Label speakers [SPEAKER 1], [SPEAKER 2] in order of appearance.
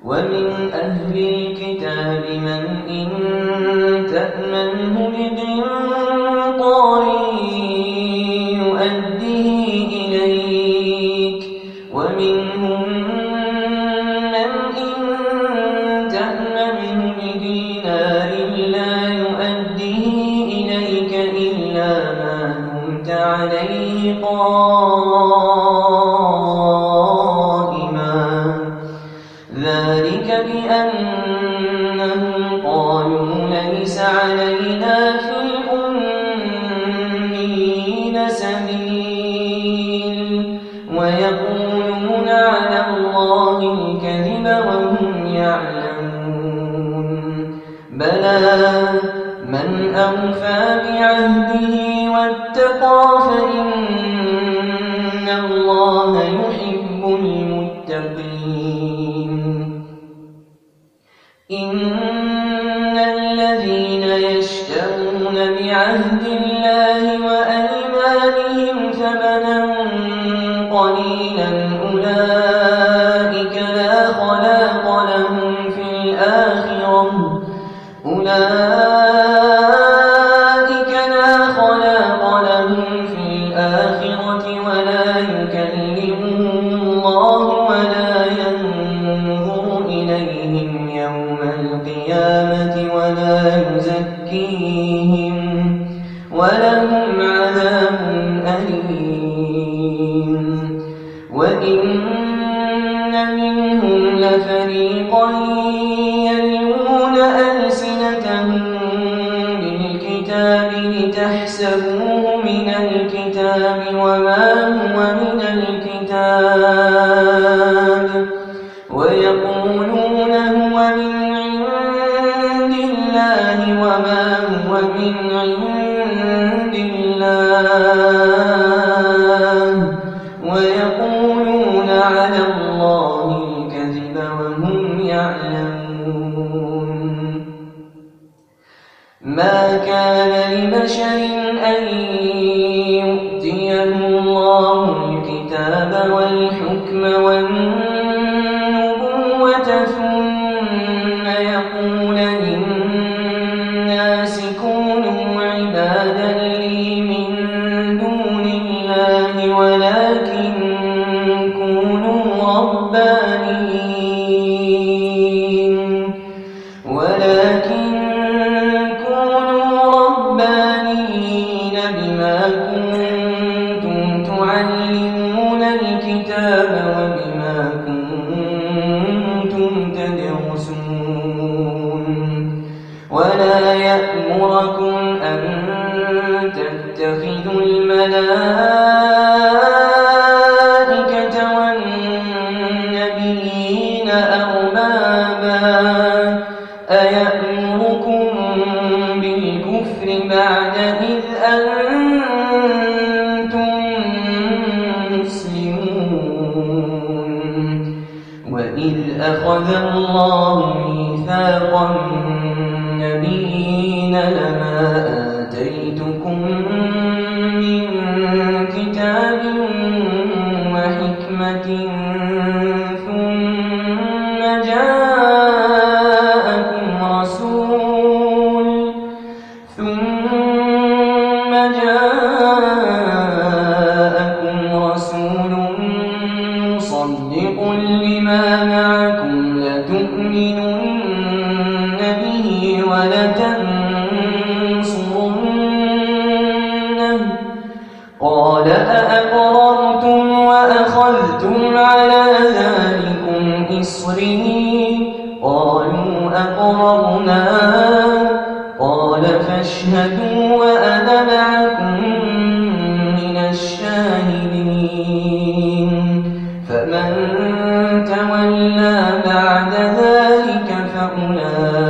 [SPEAKER 1] ومن أهل الكتاب من إن تأمنه بقنطار يؤديه إليك ومنهم من إن تأمنه بدينار لا يؤديه إليك إلا ما دمت عليه قائما ذلك بأنهم قالوا ليس علينا في الأميين سبيل ويقولون على الله الكذب وهم يعلمون بلى من أوفى بعهده واتقى فإن الله يحب المتقين إن الذين يشترون بعهد الله وأيمانهم ثمنا قليلا أولئك لا خلاق لهم في الآخرة ولا يكلمهم الله ولا ينظر إليهم يوم القيامة ولا يزكيهم ولهم عذاب أليم وإن منهم لفريقا يلوون ألسنتهم بالكتاب لتحسبوه من الكتاب وما هو من الكتاب ويقولون هو من عند الله وما هو من عند الله ويقولون على الله الكذب وهم يعلمون ما كان لبشر أن يؤتيه الله الكتاب والحكم والنبوة ثم يقول للناس كونوا عبادا لي من دون الله ولكن كونوا ربانيين بما كنتم تعلمون الكتاب وبما كنتم تدرسون ولا يأمركم أن تتخذوا الملائكة والنبيين أربابا أيأمركم بالكفر بعد إذ أنتم مسلمون وإذ أخذ الله ميثاق النبيين لما آتيتكم من كتاب وحكمة ثم جاءكم رسول مصدق لما معكم لتؤمنن به ولتنصرنه قال أأقررتم وأخذتم على ذلكم إصري قالوا أقررنا قال فاشهدوا وأنا معكم من الشاهدين فمن تولى بعد ذلك فأولئك